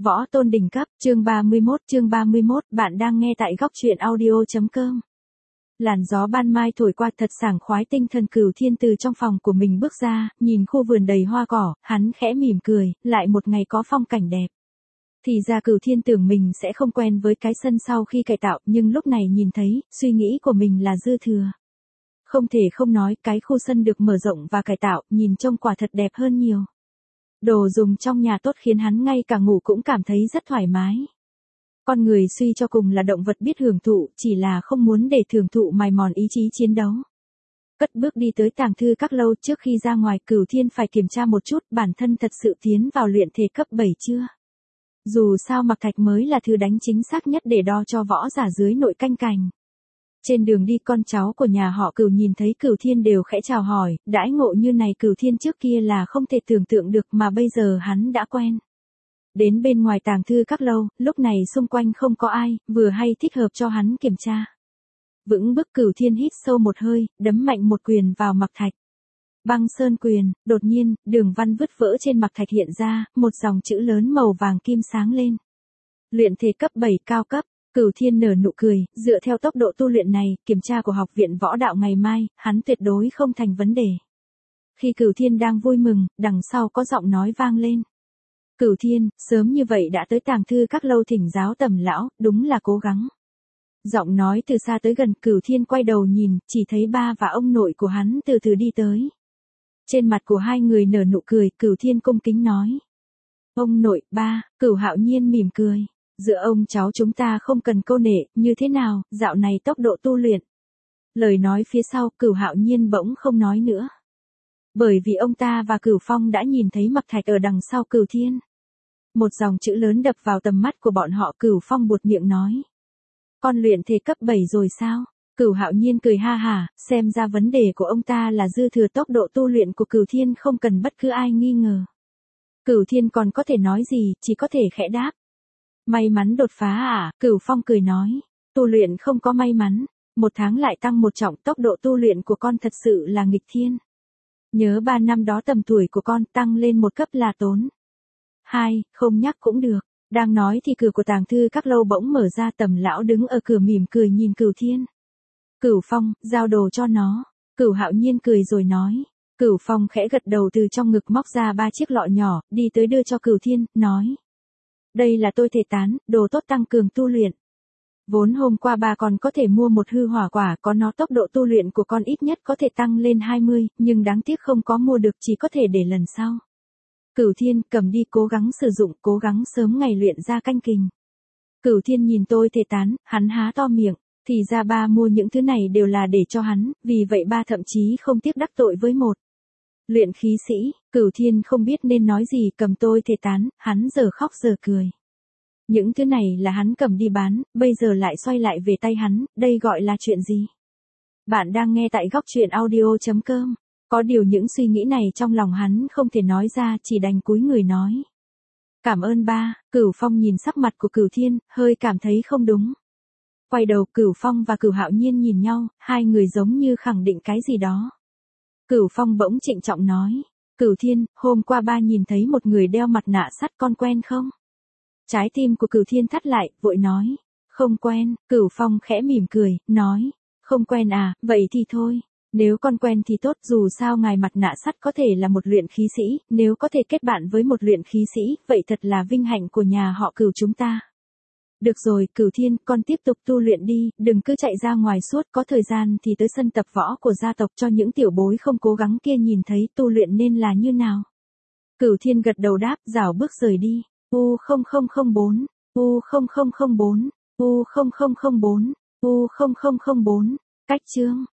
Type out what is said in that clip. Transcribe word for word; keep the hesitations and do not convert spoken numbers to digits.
Võ tôn đỉnh cấp, chương ba mươi mốt, chương ba mươi mốt, bạn đang nghe tại góc truyện audio.com. Làn gió ban mai thổi qua thật sảng khoái, tinh thần Cửu Thiên từ trong phòng của mình bước ra, nhìn khu vườn đầy hoa cỏ, hắn khẽ mỉm cười, lại một ngày có phong cảnh đẹp. Thì ra Cửu Thiên tưởng mình sẽ không quen với cái sân sau khi cải tạo, nhưng lúc này nhìn thấy, suy nghĩ của mình là dư thừa. Không thể không nói, cái khu sân được mở rộng và cải tạo, nhìn trông quả thật đẹp hơn nhiều. Đồ dùng trong nhà tốt khiến hắn ngay cả ngủ cũng cảm thấy rất thoải mái. Con người suy cho cùng là động vật biết hưởng thụ, chỉ là không muốn để thưởng thụ mài mòn ý chí chiến đấu. Cất bước đi tới tàng thư các lâu, trước khi ra ngoài, Cửu Thiên phải kiểm tra một chút bản thân thật sự tiến vào luyện thể cấp bảy chưa. Dù sao mặc thạch mới là thứ đánh chính xác nhất để đo cho võ giả dưới nội canh cành. Trên đường đi, con cháu của nhà họ Cửu nhìn thấy Cửu Thiên đều khẽ chào hỏi, đãi ngộ như này Cửu Thiên trước kia là không thể tưởng tượng được mà bây giờ hắn đã quen. Đến bên ngoài tàng thư các lâu, lúc này xung quanh không có ai, vừa hay thích hợp cho hắn kiểm tra. Vững bước Cửu Thiên hít sâu một hơi, đấm mạnh một quyền vào mặc thạch. Băng sơn quyền, đột nhiên, đường văn vứt vỡ trên mặc thạch hiện ra, một dòng chữ lớn màu vàng kim sáng lên. Luyện thể cấp bảy cao cấp. Cửu Thiên nở nụ cười, dựa theo tốc độ tu luyện này, kiểm tra của học viện võ đạo ngày mai, hắn tuyệt đối không thành vấn đề. Khi Cửu Thiên đang vui mừng, đằng sau có giọng nói vang lên. Cửu Thiên, sớm như vậy đã tới tàng thư các lâu thỉnh giáo Tầm lão, đúng là cố gắng. Giọng nói từ xa tới gần, Cửu Thiên quay đầu nhìn, chỉ thấy ba và ông nội của hắn từ từ đi tới. Trên mặt của hai người nở nụ cười, Cửu Thiên cung kính nói. Ông nội, ba, Cửu Hạo Nhiên mỉm cười. Giữa ông cháu chúng ta không cần câu nệ, như thế nào, dạo này tốc độ tu luyện. Lời nói phía sau, Cửu Hạo Nhiên bỗng không nói nữa. Bởi vì ông ta và Cửu Phong đã nhìn thấy mặc thạch ở đằng sau Cửu Thiên. Một dòng chữ lớn đập vào tầm mắt của bọn họ, Cửu Phong buột miệng nói. Con luyện thể cấp bảy rồi sao? Cửu Hạo Nhiên cười ha hả, xem ra vấn đề của ông ta là dư thừa tốc độ tu luyện của Cửu Thiên không cần bất cứ ai nghi ngờ. Cửu Thiên còn có thể nói gì, chỉ có thể khẽ đáp. May mắn đột phá à, Cửu Phong cười nói. Tu luyện không có may mắn, một tháng lại tăng một trọng, tốc độ tu luyện của con thật sự là nghịch thiên. Nhớ ba năm đó tầm tuổi của con tăng lên một cấp là tốn. Hai, không nhắc cũng được. Đang nói thì cửa của tàng thư các lâu bỗng mở ra, Tầm lão đứng ở cửa mỉm cười nhìn Cửu Thiên. Cửu Phong, giao đồ cho nó. Cửu Hạo Nhiên cười rồi nói. Cửu Phong khẽ gật đầu, từ trong ngực móc ra ba chiếc lọ nhỏ, đi tới đưa cho Cửu Thiên, nói. Đây là tôi thể tán, đồ tốt tăng cường tu luyện. Vốn hôm qua bà còn có thể mua một hư hỏa quả, có nó tốc độ tu luyện của con ít nhất có thể tăng lên hai mươi, nhưng đáng tiếc không có mua được, chỉ có thể để lần sau. Cửu Thiên, cầm đi, cố gắng sử dụng, cố gắng sớm ngày luyện ra canh kình. Cửu Thiên nhìn tôi thể tán, hắn há to miệng, thì ra ba mua những thứ này đều là để cho hắn, vì vậy ba thậm chí không tiếc đắc tội với một luyện khí sĩ. Cửu Thiên không biết nên nói gì, cầm tôi thể tán, hắn giờ khóc giờ cười. Những thứ này là hắn cầm đi bán, bây giờ lại xoay lại về tay hắn, đây gọi là chuyện gì? Bạn đang nghe tại góc truyện audio.com. Có điều những suy nghĩ này trong lòng hắn không thể nói ra, chỉ đành cúi người nói. Cảm ơn ba. Cửu Phong nhìn sắc mặt của Cửu Thiên, hơi cảm thấy không đúng. Quay đầu, Cửu Phong và Cửu Hạo Nhiên nhìn nhau, hai người giống như khẳng định cái gì đó. Cửu Phong bỗng trịnh trọng nói. Cửu Thiên, hôm qua ba nhìn thấy một người đeo mặt nạ sắt, con quen không? Trái tim của Cửu Thiên thắt lại, vội nói. Không quen. Cửu Phong khẽ mỉm cười, nói. Không quen à, vậy thì thôi. Nếu con quen thì tốt, dù sao ngài mặt nạ sắt có thể là một luyện khí sĩ, nếu có thể kết bạn với một luyện khí sĩ, vậy thật là vinh hạnh của nhà họ Cửu chúng ta. Được rồi, Cửu Thiên, con tiếp tục tu luyện đi, đừng cứ chạy ra ngoài suốt, có thời gian thì tới sân tập võ của gia tộc cho những tiểu bối không cố gắng kia nhìn thấy tu luyện nên là như nào. Cửu Thiên gật đầu đáp, rảo bước rời đi. U không không không bốn, U không không không bốn, U không không không bốn, U không không không bốn, cách chương.